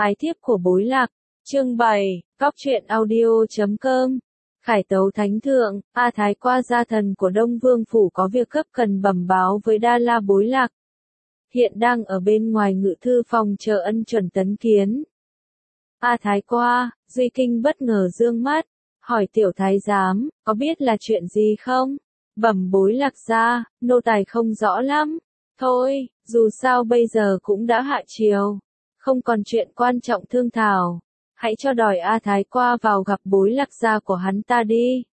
Ái thiếp của bối lạc, chương 7, Góc truyện audio.com. Khải tấu thánh thượng, A Thái qua gia thần của Đông Vương Phủ có việc cấp cần bẩm báo với Đa La bối lạc. Hiện đang ở bên ngoài ngự thư phòng chờ ân chuẩn tấn kiến. A Thái qua, Duy Kinh bất ngờ dương mắt, hỏi tiểu thái giám, có biết là chuyện gì không? Bẩm bối lạc ra, nô tài không rõ lắm. Thôi, dù sao bây giờ cũng đã hạ chiều. Không còn chuyện quan trọng thương thảo. Hãy cho đòi A Thái qua vào gặp bối lạc gia của hắn ta đi.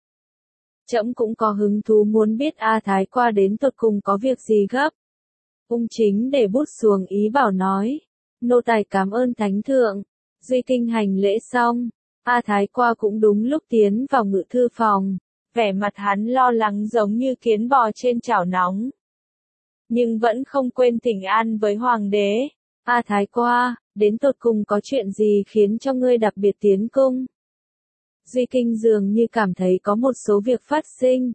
Trẫm cũng có hứng thú muốn biết A Thái qua đến tột cùng có việc gì gấp. Ung chính để bút xuống ý bảo nói. Nô tài cảm ơn thánh thượng. Duy Kinh hành lễ xong. A Thái qua cũng đúng lúc tiến vào ngự thư phòng. Vẻ mặt hắn lo lắng giống như kiến bò trên chảo nóng. Nhưng vẫn không quên thỉnh an với hoàng đế. A Thái qua, đến tột cùng có chuyện gì khiến cho ngươi đặc biệt tiến cung? Duy Kinh dường như cảm thấy có một số việc phát sinh.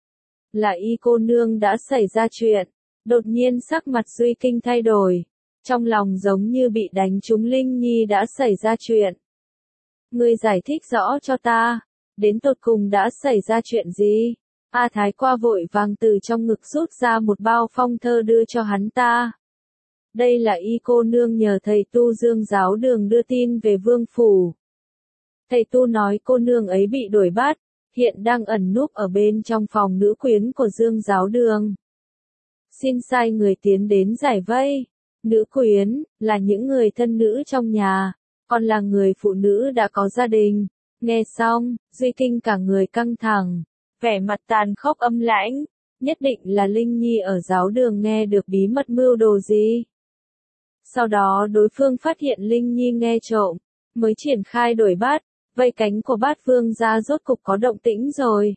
Là y cô nương đã xảy ra chuyện. Đột nhiên sắc mặt Duy Kinh thay đổi. Trong lòng giống như bị đánh trúng Linh Nhi đã xảy ra chuyện. Ngươi giải thích rõ cho ta. Đến tột cùng đã xảy ra chuyện gì? A Thái qua vội vàng từ trong ngực rút ra một bao phong thơ đưa cho hắn ta. Đây là y cô nương nhờ thầy Tu Dương giáo đường đưa tin về vương phủ. Thầy Tu nói cô nương ấy bị đuổi bắt, hiện đang ẩn núp ở bên trong phòng nữ quyến của Dương giáo đường. Xin sai người tiến đến giải vây. Nữ quyến, là những người thân nữ trong nhà, còn là người phụ nữ đã có gia đình. Nghe xong, Duy Kinh cả người căng thẳng, vẻ mặt tàn khốc âm lãnh, nhất định là Linh Nhi ở giáo đường nghe được bí mật mưu đồ gì. Sau đó đối phương phát hiện Linh Nhi nghe trộm, mới triển khai đuổi bắt, vây cánh của Bát Vương gia rốt cục có động tĩnh rồi.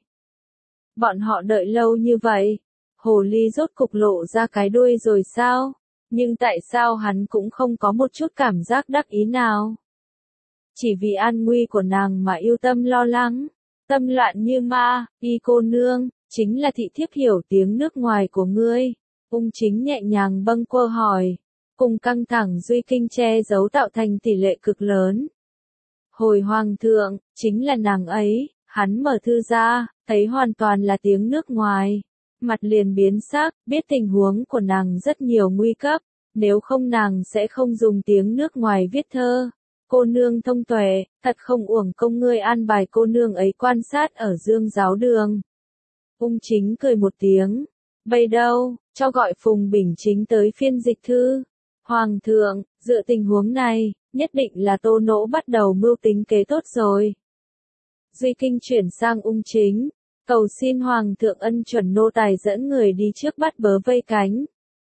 Bọn họ đợi lâu như vậy, hồ ly rốt cục lộ ra cái đuôi rồi sao? Nhưng tại sao hắn cũng không có một chút cảm giác đắc ý nào? Chỉ vì an nguy của nàng mà yêu tâm lo lắng, tâm loạn như ma, y cô nương, chính là thị thiếp hiểu tiếng nước ngoài của ngươi. Ung chính nhẹ nhàng bâng quơ hỏi, cùng căng thẳng Duy Kinh che giấu tạo thành tỷ lệ cực lớn. Hồi hoàng thượng, chính là nàng ấy, hắn mở thư ra, thấy hoàn toàn là tiếng nước ngoài. Mặt liền biến sắc, biết tình huống của nàng rất nhiều nguy cấp, nếu không nàng sẽ không dùng tiếng nước ngoài viết thơ. Cô nương thông tuệ, thật không uổng công ngươi an bài cô nương ấy quan sát ở Dương giáo đường. Ung chính cười một tiếng, bây đâu, cho gọi Phùng Bình Chính tới phiên dịch thư. Hoàng thượng, dựa tình huống này, nhất định là Tô Nỗ bắt đầu mưu tính kế tốt rồi. Duy Kinh chuyển sang Ung chính, cầu xin Hoàng thượng ân chuẩn nô tài dẫn người đi trước bắt bớ vây cánh.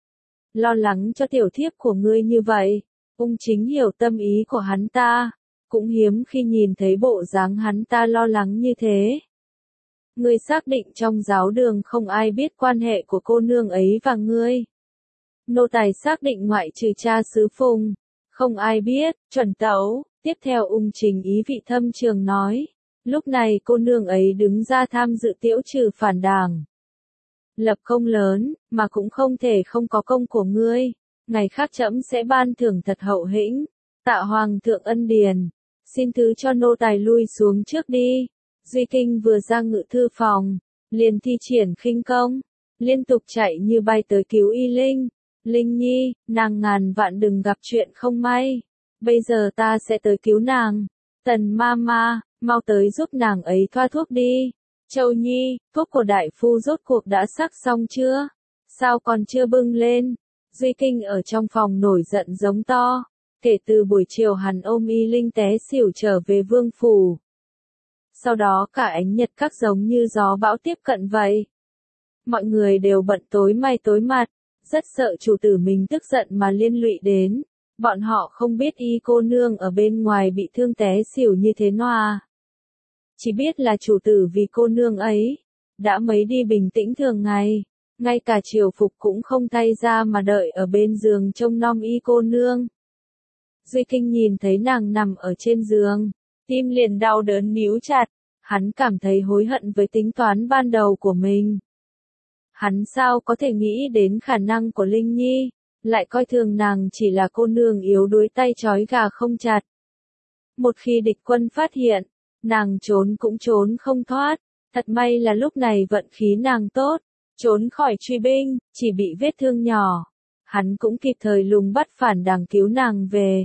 Lo lắng cho tiểu thiếp của ngươi như vậy. Ung chính hiểu tâm ý của hắn ta, cũng hiếm khi nhìn thấy bộ dáng hắn ta lo lắng như thế. Ngươi xác định trong giáo đường không ai biết quan hệ của cô nương ấy và ngươi. Nô tài xác định ngoại trừ cha xứ Phùng, không ai biết, chuẩn tấu. Tiếp theo Ung chính ý vị thâm trường nói, lúc này cô nương ấy đứng ra tham dự tiễu trừ phản đảng. Lập công lớn, mà cũng không thể không có công của ngươi. Ngày khác trẫm sẽ ban thưởng thật hậu hĩnh, tạ hoàng thượng ân điền, xin thứ cho nô tài lui xuống trước đi. Duy Kinh vừa ra ngự thư phòng, liền thi triển khinh công, liên tục chạy như bay tới cứu Y Linh. Linh Nhi, nàng ngàn vạn đừng gặp chuyện không may, bây giờ ta sẽ tới cứu nàng. Tần Mama, mau tới giúp nàng ấy thoa thuốc đi. Châu Nhi, thuốc của đại phu rốt cuộc đã sắc xong chưa? Sao còn chưa bưng lên? Duy Kinh ở trong phòng nổi giận giống to, kể từ buổi chiều hắn ôm Y Linh té xỉu trở về vương phủ. Sau đó cả ánh nhật các giống như gió bão tiếp cận vậy. Mọi người đều bận tối may tối mặt, rất sợ chủ tử mình tức giận mà liên lụy đến. Bọn họ không biết Y cô nương ở bên ngoài bị thương té xỉu như thế nào. Chỉ biết là chủ tử vì cô nương ấy, đã mấy đi bình tĩnh thường ngày. Ngay cả triều phục cũng không thay ra mà đợi ở bên giường trông nom Y cô nương. Duy Kinh nhìn thấy nàng nằm ở trên giường, tim liền đau đớn níu chặt, hắn cảm thấy hối hận với tính toán ban đầu của mình. Hắn sao có thể nghĩ đến khả năng của Linh Nhi, lại coi thường nàng chỉ là cô nương yếu đuối tay trói gà không chặt. Một khi địch quân phát hiện, nàng trốn cũng trốn không thoát, thật may là lúc này vận khí nàng tốt, trốn khỏi truy binh, chỉ bị vết thương nhỏ. Hắn cũng kịp thời lùng bắt phản đảng cứu nàng về,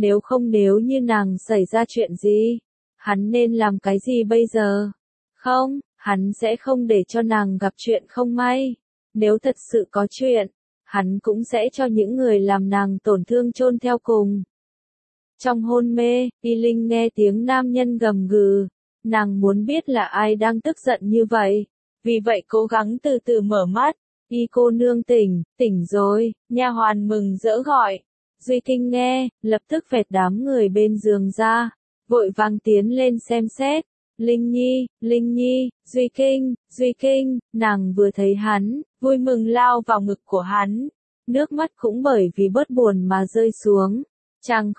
nếu như nàng xảy ra chuyện gì, hắn nên làm cái gì bây giờ? Không, hắn sẽ không để cho nàng gặp chuyện không may. Nếu thật sự có chuyện, hắn cũng sẽ cho những người làm nàng tổn thương chôn theo cùng. Trong hôn mê, Y Linh nghe tiếng nam nhân gầm gừ, nàng muốn biết là ai đang tức giận như vậy, vì vậy cố gắng từ từ mở mắt. Y cô nương tỉnh rồi, nha hoàn mừng rỡ gọi. Duy Kinh nghe, lập tức vẹt đám người bên giường ra, vội vàng tiến lên xem xét. Linh Nhi, Duy Kinh, nàng vừa thấy hắn, vui mừng lao vào ngực của hắn, nước mắt cũng bởi vì bớt buồn mà rơi xuống. Chàng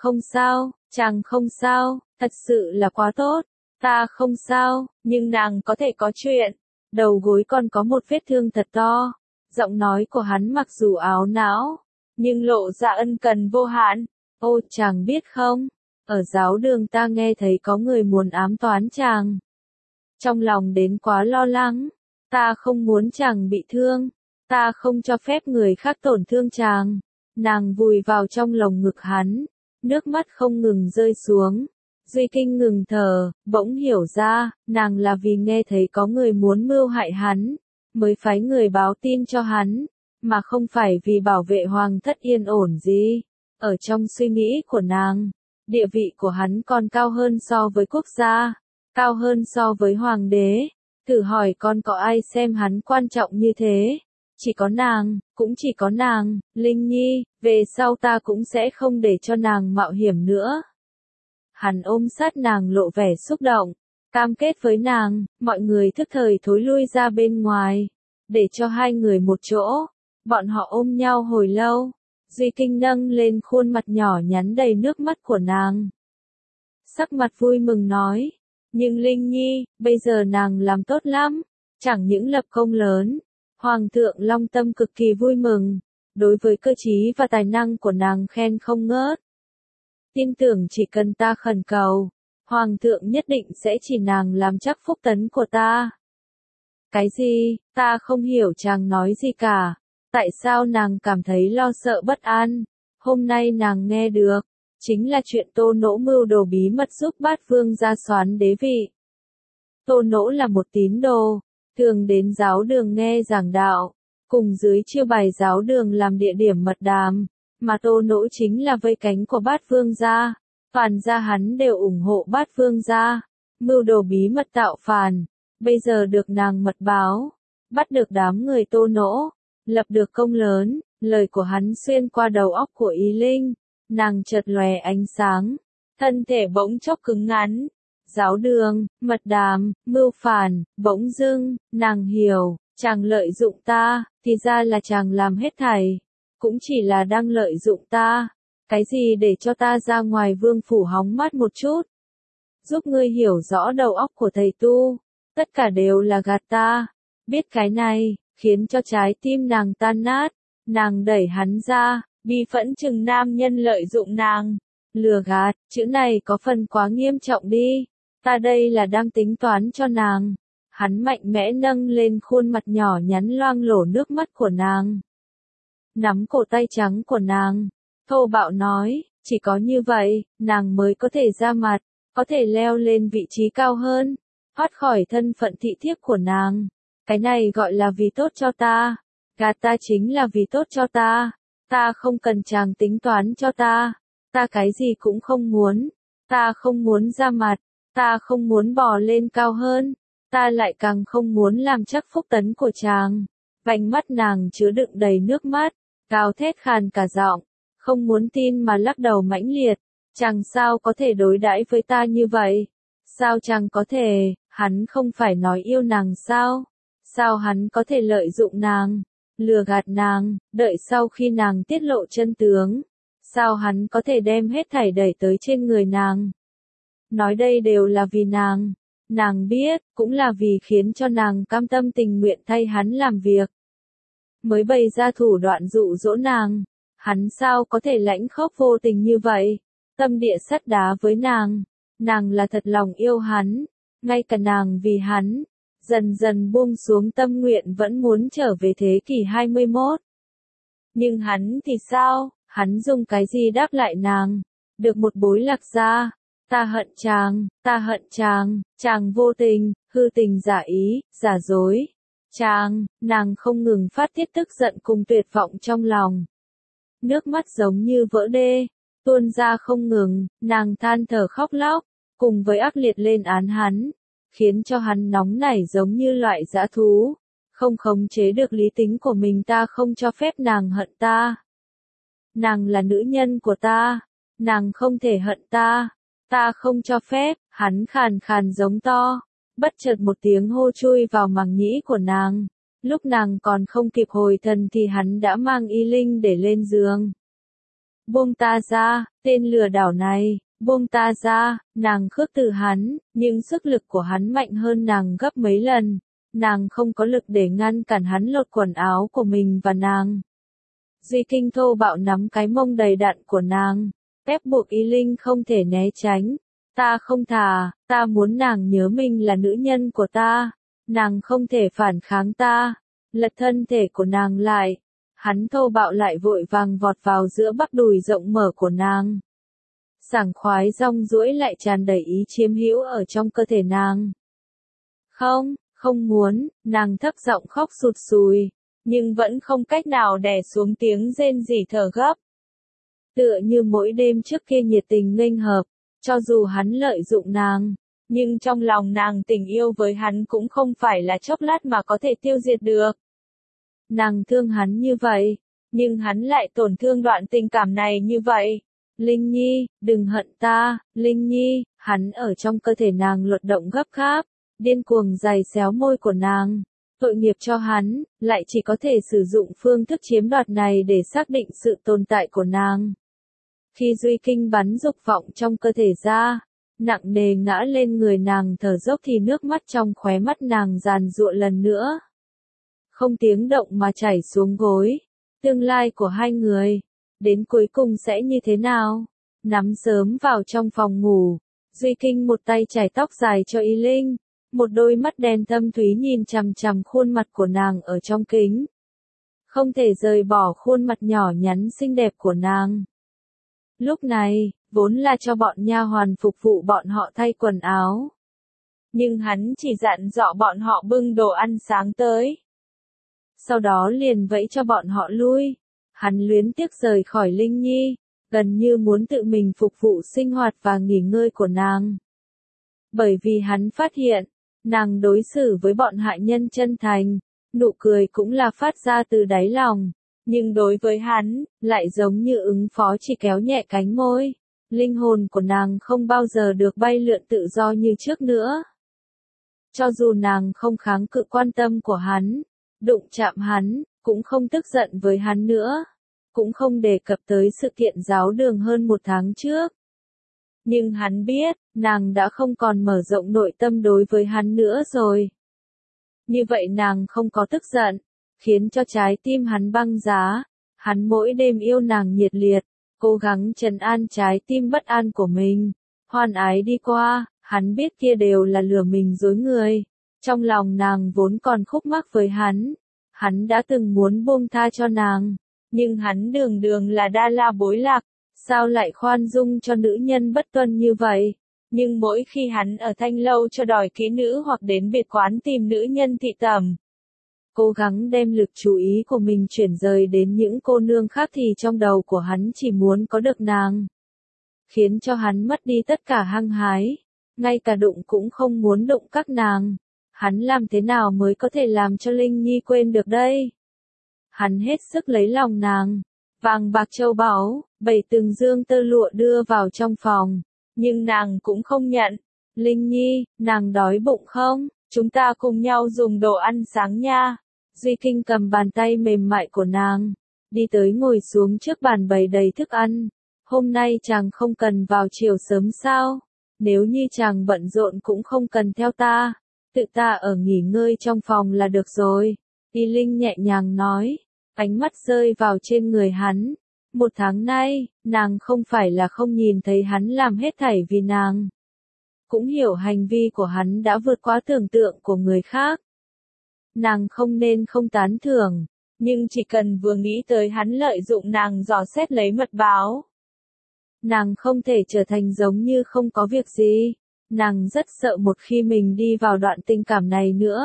không sao, thật sự là quá tốt, ta không sao, nhưng nàng có thể có chuyện, đầu gối còn có một vết thương thật to. Giọng nói của hắn mặc dù áo não, nhưng lộ ra ân cần vô hạn. Ô, chàng biết không, ở giáo đường ta nghe thấy có người muốn ám toán chàng. Trong lòng đến quá lo lắng, ta không muốn chàng bị thương, ta không cho phép người khác tổn thương chàng. Nàng vùi vào trong lồng ngực hắn, nước mắt không ngừng rơi xuống. Duy Kinh ngừng thở, bỗng hiểu ra, nàng là vì nghe thấy có người muốn mưu hại hắn, mới phái người báo tin cho hắn, mà không phải vì bảo vệ hoàng thất yên ổn gì. Ở trong suy nghĩ của nàng, địa vị của hắn còn cao hơn so với quốc gia, cao hơn so với hoàng đế. Thử hỏi con có ai xem hắn quan trọng như thế? Chỉ có nàng, cũng chỉ có nàng. Linh Nhi, về sau ta cũng sẽ không để cho nàng mạo hiểm nữa. Hắn ôm sát nàng lộ vẻ xúc động, cam kết với nàng, mọi người thức thời thối lui ra bên ngoài, để cho hai người một chỗ. Bọn họ ôm nhau hồi lâu, Duy Kinh nâng lên khuôn mặt nhỏ nhắn đầy nước mắt của nàng. Sắc mặt vui mừng nói, nhưng Linh Nhi, bây giờ nàng làm tốt lắm, chẳng những lập công lớn, Hoàng thượng Long Tâm cực kỳ vui mừng, đối với cơ trí và tài năng của nàng khen không ngớt. Tin tưởng chỉ cần ta khẩn cầu, Hoàng thượng nhất định sẽ chỉ nàng làm chắc phúc tấn của ta. Cái gì, ta không hiểu chàng nói gì cả, tại sao nàng cảm thấy lo sợ bất an, hôm nay nàng nghe được, chính là chuyện Tô Nỗ mưu đồ bí mật giúp Bát Vương gia soán đế vị. Tô Nỗ là một tín đồ, thường đến giáo đường nghe giảng đạo, cùng dưới chiêu bài giáo đường làm địa điểm mật đàm, mà Tô Nỗ chính là vây cánh của Bát Vương gia, toàn gia hắn đều ủng hộ Bát Vương gia, mưu đồ bí mật tạo phản, bây giờ được nàng mật báo, bắt được đám người Tô Nỗ, lập được công lớn, lời của hắn xuyên qua đầu óc của Y Linh, nàng chợt lóe ánh sáng, thân thể bỗng chốc cứng ngắn. Giáo đường, mật đàm, mưu phản, bỗng dưng, nàng hiểu, chàng lợi dụng ta, thì ra là chàng làm hết thảy, cũng chỉ là đang lợi dụng ta, cái gì để cho ta ra ngoài vương phủ hóng mát một chút, giúp ngươi hiểu rõ đầu óc của thầy tu, tất cả đều là gạt ta, biết cái này, khiến cho trái tim nàng tan nát, nàng đẩy hắn ra, bi phẫn chừng nam nhân lợi dụng nàng, lừa gạt, chữ này có phần quá nghiêm trọng đi. Ta đây là đang tính toán cho nàng. Hắn mạnh mẽ nâng lên khuôn mặt nhỏ nhắn loang lổ nước mắt của nàng. Nắm cổ tay trắng của nàng. Thô bạo nói, chỉ có như vậy, nàng mới có thể ra mặt, có thể leo lên vị trí cao hơn, thoát khỏi thân phận thị thiếp của nàng. Cái này gọi là vì tốt cho ta. Gạt ta chính là vì tốt cho ta. Ta không cần chàng tính toán cho ta. Ta cái gì cũng không muốn. Ta không muốn ra mặt. Ta không muốn bò lên cao hơn, ta lại càng không muốn làm chắc phúc tấn của chàng. Vành mắt nàng chứa đựng đầy nước mắt, gào thét khàn cả giọng, không muốn tin mà lắc đầu mãnh liệt. Chàng sao có thể đối đãi với ta như vậy? Sao chàng có thể, hắn không phải nói yêu nàng sao? Sao hắn có thể lợi dụng nàng, lừa gạt nàng, đợi sau khi nàng tiết lộ chân tướng? Sao hắn có thể đem hết thảy đẩy tới trên người nàng? Nói đây đều là vì nàng biết, cũng là vì khiến cho nàng cam tâm tình nguyện thay hắn làm việc. Mới bày ra thủ đoạn dụ dỗ nàng, Hắn sao có thể lãnh khốc vô tình như vậy, tâm địa sắt đá với nàng là thật lòng yêu hắn, ngay cả nàng vì hắn, dần dần buông xuống tâm nguyện vẫn muốn trở về thế kỷ 21. Nhưng hắn thì sao, hắn dùng cái gì đáp lại nàng, được một bối lạc gia, ta hận chàng vô tình, hư tình giả ý, giả dối, nàng không ngừng phát tiết tức giận cùng tuyệt vọng trong lòng. Nước mắt giống như vỡ đê, tuôn ra không ngừng, nàng than thở khóc lóc, cùng với ác liệt lên án hắn, khiến cho hắn nóng nảy giống như loại dã thú, không khống chế được lý tính của mình. Ta không cho phép nàng hận ta. Nàng là nữ nhân của ta, nàng không thể hận ta, ta không cho phép, hắn khàn khàn giống to, bất chợt một tiếng hô chui vào màng nhĩ của nàng. Lúc nàng còn không kịp hồi thần thì hắn đã mang Y Linh để lên giường. Buông ta ra, tên lừa đảo này, buông ta ra, nàng khước từ hắn, nhưng sức lực của hắn mạnh hơn nàng gấp mấy lần. Nàng không có lực để ngăn cản hắn lột quần áo của mình và nàng. Duy Kinh thô bạo nắm cái mông đầy đặn của nàng, ép buộc Y Linh không thể né tránh. Ta không thà, ta muốn nàng nhớ mình là nữ nhân của ta, nàng không thể phản kháng ta, lật thân thể của nàng lại. Hắn thô bạo lại vội vàng vọt vào giữa bắp đùi rộng mở của nàng. Sảng khoái rong ruổi lại tràn đầy ý chiếm hữu ở trong cơ thể nàng. Không muốn, nàng thấp giọng khóc sụt sùi, nhưng vẫn không cách nào đè xuống tiếng rên rỉ thở gấp. Tựa như mỗi đêm trước kia nhiệt tình nghênh hợp, cho dù hắn lợi dụng nàng, nhưng trong lòng nàng tình yêu với hắn cũng không phải là chốc lát mà có thể tiêu diệt được. Nàng thương hắn như vậy, nhưng hắn lại tổn thương đoạn tình cảm này như vậy. Linh Nhi, đừng hận ta, Linh Nhi, hắn ở trong cơ thể nàng luật động gấp gáp, điên cuồng giày xéo môi của nàng. Tội nghiệp cho hắn, lại chỉ có thể sử dụng phương thức chiếm đoạt này để xác định sự tồn tại của nàng. Khi Duy Kinh bắn dục vọng trong cơ thể ra, nặng nề ngã lên người nàng thở dốc thì nước mắt trong khóe mắt nàng giàn giụa lần nữa. Không tiếng động mà chảy xuống gối. Tương lai của hai người, đến cuối cùng sẽ như thế nào? Nắm sớm vào trong phòng ngủ, Duy Kinh một tay chải tóc dài cho Y Linh, một đôi mắt đen thâm thúy nhìn chằm chằm khuôn mặt của nàng ở trong kính. Không thể rời bỏ khuôn mặt nhỏ nhắn xinh đẹp của nàng. Lúc này, vốn là cho bọn nha hoàn phục vụ bọn họ thay quần áo. Nhưng hắn chỉ dặn dò bọn họ bưng đồ ăn sáng tới. Sau đó liền vẫy cho bọn họ lui. Hắn luyến tiếc rời khỏi Linh Nhi, gần như muốn tự mình phục vụ sinh hoạt và nghỉ ngơi của nàng. Bởi vì hắn phát hiện, nàng đối xử với bọn hạ nhân chân thành, nụ cười cũng là phát ra từ đáy lòng. Nhưng đối với hắn, lại giống như ứng phó chỉ kéo nhẹ cánh môi. Linh hồn của nàng không bao giờ được bay lượn tự do như trước nữa. Cho dù nàng không kháng cự quan tâm của hắn, đụng chạm hắn, cũng không tức giận với hắn nữa, cũng không đề cập tới sự kiện giáo đường hơn một tháng trước. Nhưng hắn biết, nàng đã không còn mở rộng nội tâm đối với hắn nữa rồi. Như vậy nàng không có tức giận, khiến cho trái tim hắn băng giá. Hắn mỗi đêm yêu nàng nhiệt liệt, cố gắng trấn an trái tim bất an của mình. Hoan ái đi qua, hắn biết kia đều là lừa mình dối người. Trong lòng nàng vốn còn khúc mắc với hắn. Hắn đã từng muốn buông tha cho nàng, nhưng hắn đường đường là Đa La bối lạc, sao lại khoan dung cho nữ nhân bất tuân như vậy? Nhưng mỗi khi hắn ở thanh lâu cho đòi kỹ nữ hoặc đến biệt quán tìm nữ nhân thị tẩm, cố gắng đem lực chú ý của mình chuyển rời đến những cô nương khác thì trong đầu của hắn chỉ muốn có được nàng. Khiến cho hắn mất đi tất cả hăng hái, ngay cả đụng cũng không muốn đụng các nàng. Hắn làm thế nào mới có thể làm cho Linh Nhi quên được đây? Hắn hết sức lấy lòng nàng, vàng bạc châu báu, 7 từng dương tơ lụa đưa vào trong phòng, nhưng nàng cũng không nhận. Linh Nhi, nàng đói bụng không? Chúng ta cùng nhau dùng đồ ăn sáng nha. Duy Kinh cầm bàn tay mềm mại của nàng, đi tới ngồi xuống trước bàn bày đầy thức ăn. Hôm nay chàng không cần vào chiều sớm sao? Nếu như chàng bận rộn cũng không cần theo ta. Tự ta ở nghỉ ngơi trong phòng là được rồi. Y Linh nhẹ nhàng nói, ánh mắt rơi vào trên người hắn. 1 tháng nay, nàng không phải là không nhìn thấy hắn làm hết thảy vì nàng. Cũng hiểu hành vi của hắn đã vượt quá tưởng tượng của người khác. Nàng không nên không tán thưởng, nhưng chỉ cần vừa nghĩ tới hắn lợi dụng nàng dò xét lấy mật báo. Nàng không thể trở thành giống như không có việc gì. Nàng rất sợ một khi mình đi vào đoạn tình cảm này nữa,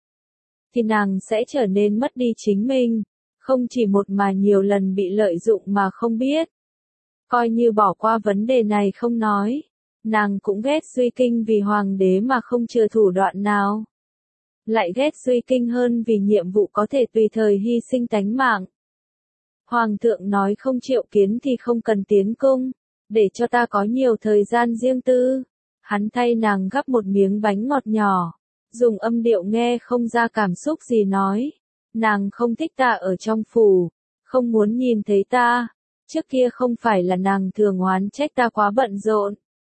thì nàng sẽ trở nên mất đi chính mình, không chỉ một mà nhiều lần bị lợi dụng mà không biết. Coi như bỏ qua vấn đề này không nói, nàng cũng ghét Duy Kinh vì hoàng đế mà không chừa thủ đoạn nào. Lại ghét Duy Kinh hơn vì nhiệm vụ có thể tùy thời hy sinh tánh mạng. Hoàng thượng nói không triệu kiến thì không cần tiến cung, để cho ta có nhiều thời gian riêng tư. Hắn thay nàng gắp một miếng bánh ngọt nhỏ, dùng âm điệu nghe không ra cảm xúc gì nói. Nàng không thích ta ở trong phủ, không muốn nhìn thấy ta. Trước kia không phải là nàng thường oán trách ta quá bận rộn.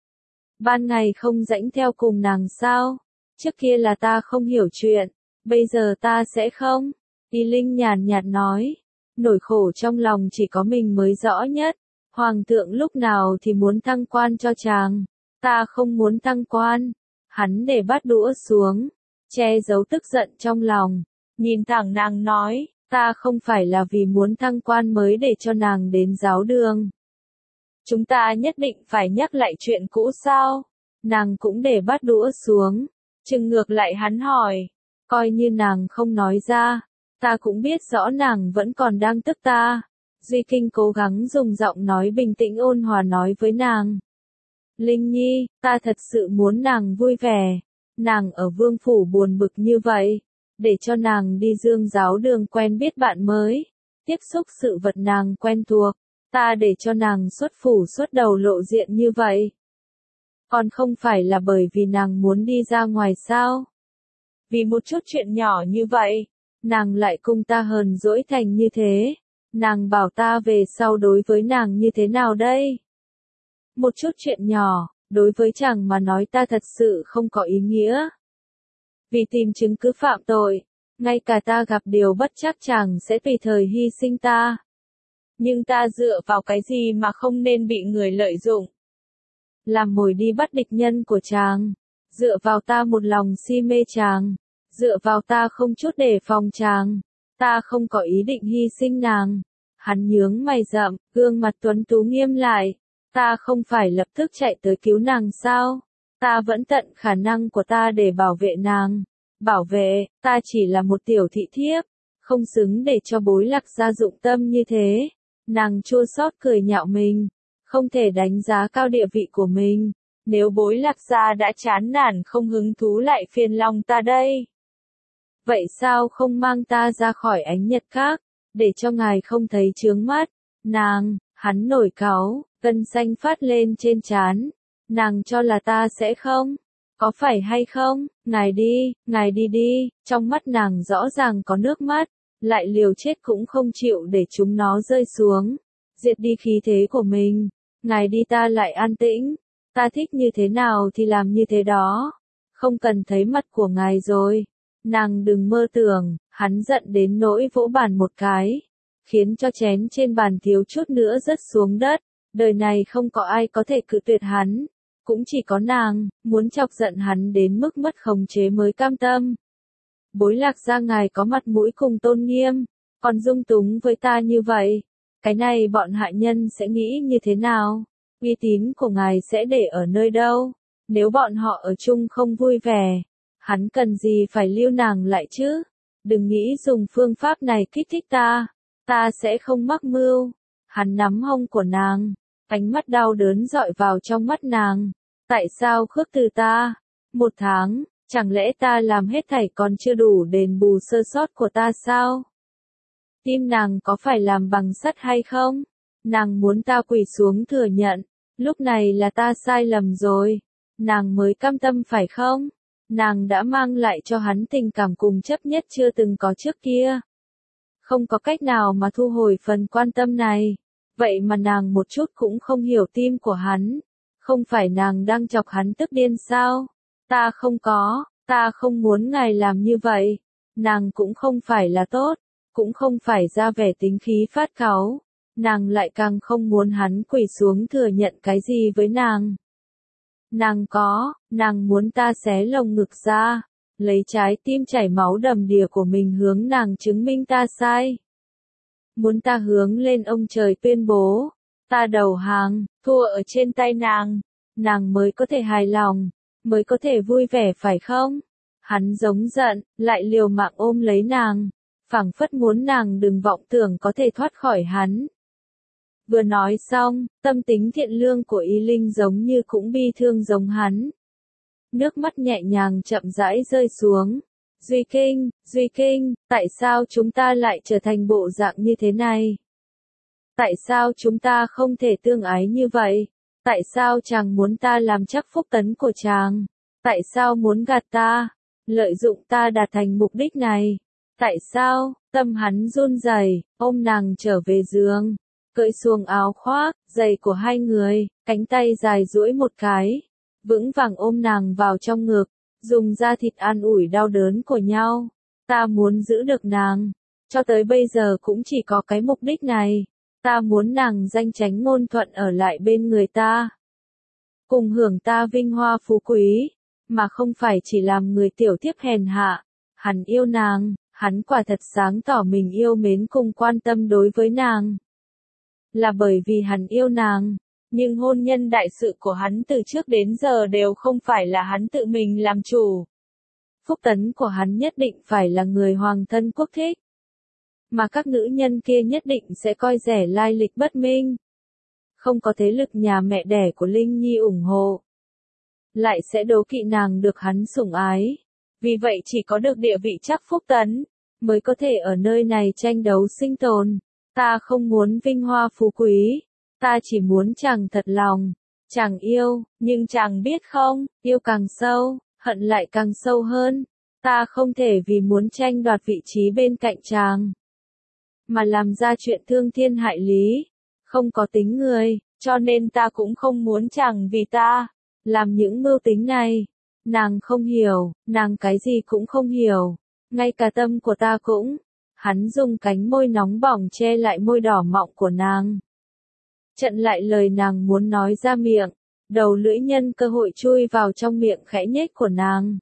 Ban ngày không rảnh theo cùng nàng sao? Trước kia là ta không hiểu chuyện, bây giờ ta sẽ không. Y Linh nhàn nhạt nói, nỗi khổ trong lòng chỉ có mình mới rõ nhất. Hoàng thượng lúc nào thì muốn thăng quan cho chàng. Ta không muốn thăng quan. Hắn để bát đũa xuống, che giấu tức giận trong lòng, nhìn thẳng nàng nói, ta không phải là vì muốn thăng quan mới để cho nàng đến giáo đường. Chúng ta nhất định phải nhắc lại chuyện cũ sao? Nàng cũng để bát đũa xuống, chừng ngược lại hắn hỏi, coi như nàng không nói ra, ta cũng biết rõ nàng vẫn còn đang tức ta. Duy Kinh cố gắng dùng giọng nói bình tĩnh ôn hòa nói với nàng. Linh Nhi, ta thật sự muốn nàng vui vẻ. Nàng ở vương phủ buồn bực như vậy, để cho nàng đi dương giáo đường quen biết bạn mới, tiếp xúc sự vật nàng quen thuộc, ta để cho nàng xuất phủ xuất đầu lộ diện như vậy. Còn không phải là bởi vì nàng muốn đi ra ngoài sao? Vì một chút chuyện nhỏ như vậy, nàng lại cùng ta hờn dỗi thành như thế. Nàng bảo ta về sau đối với nàng như thế nào đây? Một chút chuyện nhỏ, đối với chàng mà nói ta thật sự không có ý nghĩa. Vì tìm chứng cứ phạm tội, ngay cả ta gặp điều bất chắc chàng sẽ tùy thời hy sinh ta. Nhưng ta dựa vào cái gì mà không nên bị người lợi dụng? Làm mồi đi bắt địch nhân của chàng. Dựa vào ta một lòng si mê chàng. Dựa vào ta không chút đề phòng chàng. Ta không có ý định hy sinh nàng. Hắn nhướng mày rậm, gương mặt tuấn tú nghiêm lại. Ta không phải lập tức chạy tới cứu nàng sao? Ta vẫn tận khả năng của ta để bảo vệ nàng. Bảo vệ, ta chỉ là một tiểu thị thiếp. Không xứng để cho Bối Lạc Gia dụng tâm như thế. Nàng chua xót cười nhạo mình. Không thể đánh giá cao địa vị của mình. Nếu Bối Lạc Gia đã chán nản không hứng thú lại phiền lòng ta đây. Vậy sao không mang ta ra khỏi ánh nhật các, để cho ngài không thấy chướng mắt? Nàng, hắn nổi cáu, gân xanh phát lên trên trán. Nàng cho là ta sẽ không? Có phải hay không? Ngài đi đi, trong mắt nàng rõ ràng có nước mắt, lại liều chết cũng không chịu để chúng nó rơi xuống. Diệt đi khí thế của mình. Ngài đi ta lại an tĩnh. Ta thích như thế nào thì làm như thế đó. Không cần thấy mặt của ngài rồi. Nàng đừng mơ tưởng, hắn giận đến nỗi vỗ bàn một cái, khiến cho chén trên bàn thiếu chút nữa rớt xuống đất. Đời này không có ai có thể cự tuyệt hắn, cũng chỉ có nàng, muốn chọc giận hắn đến mức mất khống chế mới cam tâm. Bối Lạc Gia ngài có mặt mũi cùng tôn nghiêm, còn dung túng với ta như vậy, cái này bọn hạ nhân sẽ nghĩ như thế nào? Uy tín của ngài sẽ để ở nơi đâu? Nếu bọn họ ở chung không vui vẻ, hắn cần gì phải lưu nàng lại chứ? Đừng nghĩ dùng phương pháp này kích thích ta sẽ không mắc mưu. Hắn nắm hông của nàng, ánh mắt đau đớn dọi vào trong mắt nàng. Tại sao khước từ ta? 1 tháng, chẳng lẽ ta làm hết thảy còn chưa đủ đền bù sơ sót của ta sao? Tim nàng có phải làm bằng sắt hay không? Nàng muốn ta quỳ xuống thừa nhận, lúc này là ta sai lầm rồi. Nàng mới cam tâm phải không? Nàng đã mang lại cho hắn tình cảm cùng chấp nhất chưa từng có trước kia. Không có cách nào mà thu hồi phần quan tâm này. Vậy mà nàng một chút cũng không hiểu tim của hắn. Không phải nàng đang chọc hắn tức điên sao? Ta không muốn ngài làm như vậy. Nàng cũng không phải là tốt, cũng không phải ra vẻ tính khí phát cáu. nàng lại càng không muốn hắn quỳ xuống thừa nhận cái gì với nàng. Nàng muốn ta xé lồng ngực ra, lấy trái tim chảy máu đầm đìa của mình hướng nàng chứng minh ta sai. Muốn ta hướng lên ông trời tuyên bố, ta đầu hàng, thua ở trên tay nàng mới có thể hài lòng, mới có thể vui vẻ phải không? Hắn giống giận, lại liều mạng ôm lấy nàng, phảng phất muốn nàng đừng vọng tưởng có thể thoát khỏi hắn. Vừa nói xong, tâm tính thiện lương của Y Linh giống như cũng bi thương giống hắn. Nước mắt nhẹ nhàng chậm rãi rơi xuống. Duy Kinh, tại sao chúng ta lại trở thành bộ dạng như thế này? Tại sao chúng ta không thể tương ái như vậy? Tại sao chàng muốn ta làm chắc phúc tấn của chàng? Tại sao muốn gạt ta? Lợi dụng ta đạt thành mục đích này? Tại sao? Tâm hắn run rẩy, ôm nàng trở về giường, cởi xuồng áo khoác, giày của hai người, cánh tay dài duỗi một cái, vững vàng ôm nàng vào trong ngực, dùng da thịt an ủi đau đớn của nhau. Ta muốn giữ được nàng, cho tới bây giờ cũng chỉ có cái mục đích này. Ta muốn nàng danh chánh ngôn thuận ở lại bên người ta, cùng hưởng ta vinh hoa phú quý, mà không phải chỉ làm người tiểu thiếp hèn hạ. Hắn yêu nàng, hắn quả thật sáng tỏ mình yêu mến cùng quan tâm đối với nàng. Là bởi vì hắn yêu nàng, nhưng hôn nhân đại sự của hắn từ trước đến giờ đều không phải là hắn tự mình làm chủ. Phúc tấn của hắn nhất định phải là người hoàng thân quốc thích, mà các nữ nhân kia nhất định sẽ coi rẻ lai lịch bất minh. Không có thế lực nhà mẹ đẻ của Linh Nhi ủng hộ, lại sẽ đố kỵ nàng được hắn sủng ái. Vì vậy chỉ có được địa vị chắc phúc tấn, mới có thể ở nơi này tranh đấu sinh tồn. Ta không muốn vinh hoa phú quý, ta chỉ muốn chàng thật lòng. Chàng yêu, nhưng chàng biết không, yêu càng sâu, hận lại càng sâu hơn. Ta không thể vì muốn tranh đoạt vị trí bên cạnh chàng, mà làm ra chuyện thương thiên hại lý, không có tính người, cho nên ta cũng không muốn chàng vì ta làm những mưu tính này. Nàng không hiểu, nàng cái gì cũng không hiểu, ngay cả tâm của ta cũng. Hắn dùng cánh môi nóng bỏng che lại môi đỏ mọng của nàng, chặn lại lời nàng muốn nói ra miệng, đầu lưỡi nhân cơ hội chui vào trong miệng khẽ nhếch của nàng.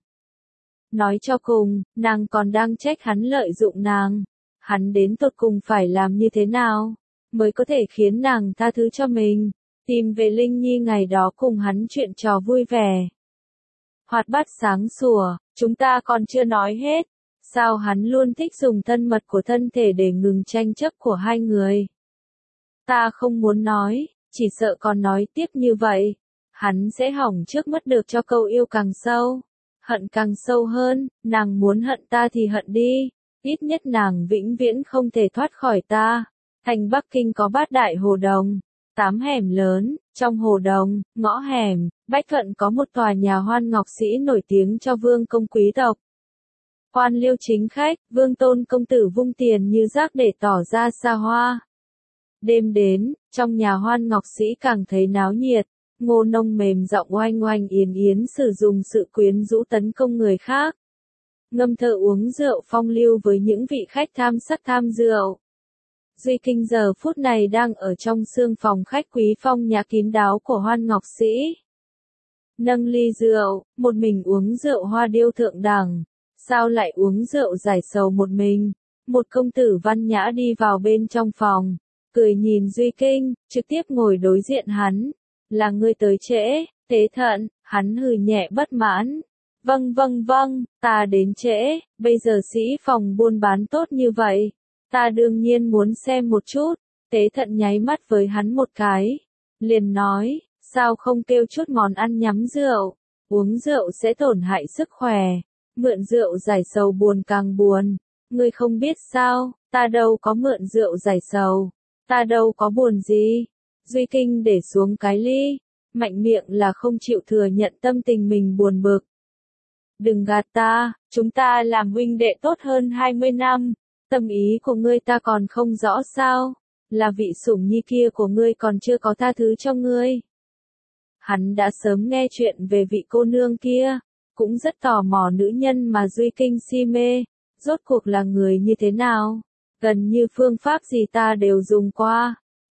Nói cho cùng, nàng còn đang trách hắn lợi dụng nàng. Hắn đến tột cùng phải làm như thế nào mới có thể khiến nàng tha thứ cho mình, tìm về Linh Nhi ngày đó cùng hắn chuyện trò vui vẻ, hoạt bát sáng sủa. Chúng ta còn chưa nói hết, sao hắn luôn thích dùng thân mật của thân thể để ngừng tranh chấp của hai người. Ta không muốn nói, chỉ sợ còn nói tiếp như vậy, hắn sẽ hỏng trước mất được cho câu yêu càng sâu, hận càng sâu hơn. Nàng muốn hận ta thì hận đi, ít nhất nàng vĩnh viễn không thể thoát khỏi ta. Thành Bắc Kinh có 8 đại hồ đồng, 8 hẻm lớn, trong hồ đồng, ngõ hẻm, Bách Thuận có một tòa nhà hoan ngọc sĩ nổi tiếng cho vương công quý tộc. Quan liêu chính khách, Vương Tôn công tử vung tiền như rác để tỏ ra xa hoa. Đêm đến, trong nhà hoan ngọc sĩ càng thấy náo nhiệt, Ngô Nông mềm giọng oanh oanh yến yến sử dụng sự quyến rũ tấn công người khác. Ngâm thơ uống rượu phong lưu với những vị khách tham sắc tham rượu. Duy Kinh giờ phút này đang ở trong sương phòng khách quý phong nhã kín đáo của hoan ngọc sĩ. Nâng ly rượu, một mình uống rượu hoa điêu thượng đẳng. Sao lại uống rượu giải sầu một mình? Một công tử văn nhã đi vào bên trong phòng, cười nhìn Duy Kinh, trực tiếp ngồi đối diện hắn. Là ngươi tới trễ, Tế Thận. Hắn hừ nhẹ bất mãn. Vâng, ta đến trễ, bây giờ sĩ phòng buôn bán tốt như vậy, ta đương nhiên muốn xem một chút. Tế Thận nháy mắt với hắn một cái, liền nói, sao không kêu chút món ăn nhắm rượu, uống rượu sẽ tổn hại sức khỏe, mượn rượu giải sầu buồn càng buồn. Ngươi không biết sao, ta đâu có mượn rượu giải sầu, ta đâu có buồn gì. Duy Kinh để xuống cái ly, mạnh miệng là không chịu thừa nhận tâm tình mình buồn bực. Đừng gạt ta, chúng ta làm huynh đệ tốt hơn 20 năm, tâm ý của ngươi ta còn không rõ sao, là vị sủng nhi kia của ngươi còn chưa có tha thứ cho ngươi. Hắn đã sớm nghe chuyện về vị cô nương kia, cũng rất tò mò nữ nhân mà Duy Kinh si mê, rốt cuộc là người như thế nào, gần như phương pháp gì ta đều dùng qua,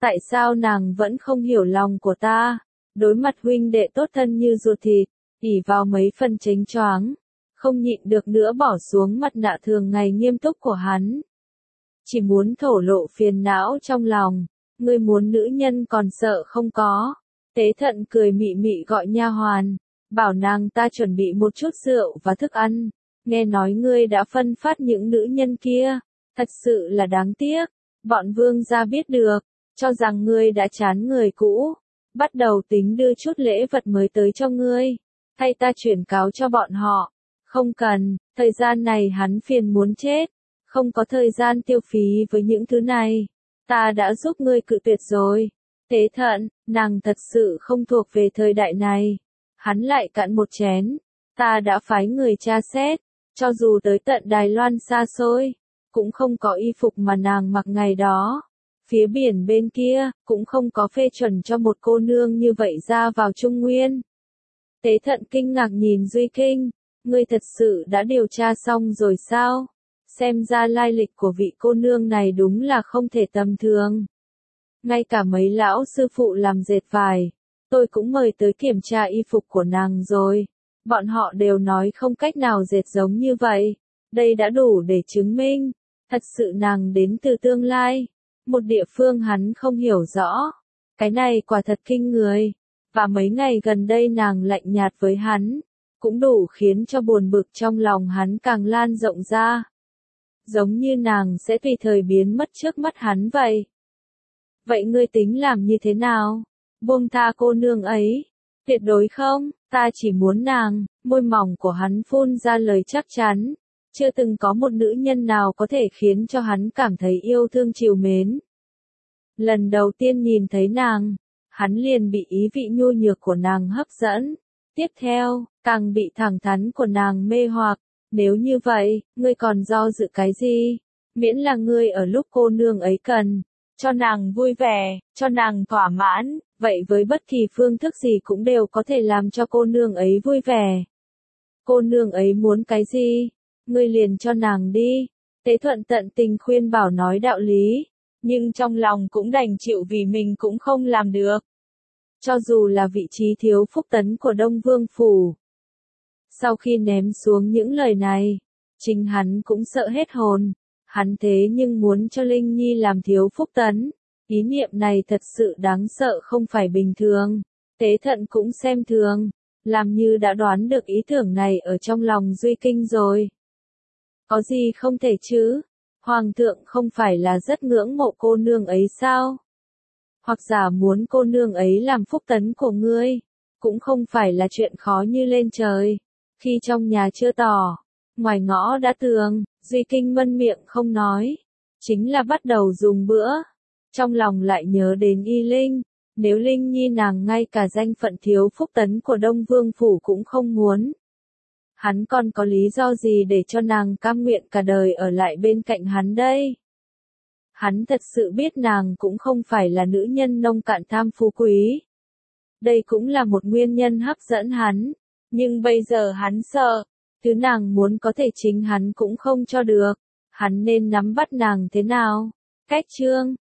Tại sao nàng vẫn không hiểu lòng của ta? Đối mặt huynh đệ tốt thân như ruột thịt, ỷ vào mấy phần chánh choáng, không nhịn được nữa bỏ xuống mặt nạ thường ngày nghiêm túc của hắn. Chỉ muốn thổ lộ phiền não trong lòng, ngươi muốn nữ nhân còn sợ không có. Tế Thận cười mị mị gọi nha hoàn, bảo nàng ta chuẩn bị một chút rượu và thức ăn. Nghe nói ngươi đã phân phát những nữ nhân kia, thật sự là đáng tiếc. Bọn vương gia biết được, cho rằng ngươi đã chán người cũ, bắt đầu tính đưa chút lễ vật mới tới cho ngươi, thay ta chuyển cáo cho bọn họ. Không cần, thời gian này hắn phiền muốn chết, không có thời gian tiêu phí với những thứ này. Ta đã giúp ngươi cự tuyệt rồi. Tế Thận, nàng thật sự không thuộc về thời đại này. Hắn lại cạn một chén. Ta đã phái người tra xét, cho dù tới tận Đài Loan xa xôi, cũng không có y phục mà nàng mặc ngày đó. Phía biển bên kia, cũng không có phê chuẩn cho một cô nương như vậy ra vào Trung Nguyên. Tế Thận kinh ngạc nhìn Duy Kinh, ngươi thật sự đã điều tra xong rồi sao? Xem ra lai lịch của vị cô nương này đúng là không thể tầm thường. Ngay cả mấy lão sư phụ làm dệt vải, tôi cũng mời tới kiểm tra y phục của nàng rồi. Bọn họ đều nói không cách nào dệt giống như vậy. Đây đã đủ để chứng minh, thật sự nàng đến từ tương lai. Một địa phương hắn không hiểu rõ. Cái này quả thật kinh người. Và mấy ngày gần đây nàng lạnh nhạt với hắn, cũng đủ khiến cho buồn bực trong lòng hắn càng lan rộng ra. Giống như nàng sẽ tùy thời biến mất trước mắt hắn vậy. Vậy ngươi tính làm như thế nào? Buông tha cô nương ấy? Tuyệt đối không, ta chỉ muốn nàng. Môi mỏng của hắn phun ra lời chắc chắn. Chưa từng có một nữ nhân nào có thể khiến cho hắn cảm thấy yêu thương trìu mến. Lần đầu tiên nhìn thấy nàng, hắn liền bị ý vị nhu nhược của nàng hấp dẫn. Tiếp theo, càng bị thẳng thắn của nàng mê hoặc. Nếu như vậy, ngươi còn do dự cái gì? Miễn là ngươi ở lúc cô nương ấy cần, cho nàng vui vẻ, cho nàng thỏa mãn, vậy với bất kỳ phương thức gì cũng đều có thể làm cho cô nương ấy vui vẻ. Cô nương ấy muốn cái gì? Ngươi liền cho nàng đi. Tế Thuận tận tình khuyên bảo nói đạo lý, nhưng trong lòng cũng đành chịu vì mình cũng không làm được. Cho dù là vị trí thiếu phúc tấn của Đông Vương Phủ. Sau khi ném xuống những lời này, chính hắn cũng sợ hết hồn. Hắn thế nhưng muốn cho Linh Nhi làm thiếu phúc tấn. Ý niệm này thật sự đáng sợ không phải bình thường. Tế Thận cũng xem thường, làm như đã đoán được ý tưởng này ở trong lòng Duy Kinh rồi. Có gì không thể chứ? Hoàng thượng không phải là rất ngưỡng mộ cô nương ấy sao? Hoặc giả muốn cô nương ấy làm phúc tấn của ngươi, cũng không phải là chuyện khó như lên trời. Khi trong nhà chưa tỏ, ngoài ngõ đã tường, Duy Kinh mân miệng không nói. Chính là bắt đầu dùng bữa. Trong lòng lại nhớ đến Y Linh. Nếu Linh Nhi nàng ngay cả danh phận thiếu phúc tấn của Đông Vương Phủ cũng không muốn. Hắn còn có lý do gì để cho nàng cam nguyện cả đời ở lại bên cạnh hắn đây? Hắn thật sự biết nàng cũng không phải là nữ nhân nông cạn tham phú quý. Đây cũng là một nguyên nhân hấp dẫn hắn. Nhưng bây giờ hắn sợ, thứ nàng muốn có thể chính hắn cũng không cho được. Hắn nên nắm bắt nàng thế nào? Cách chương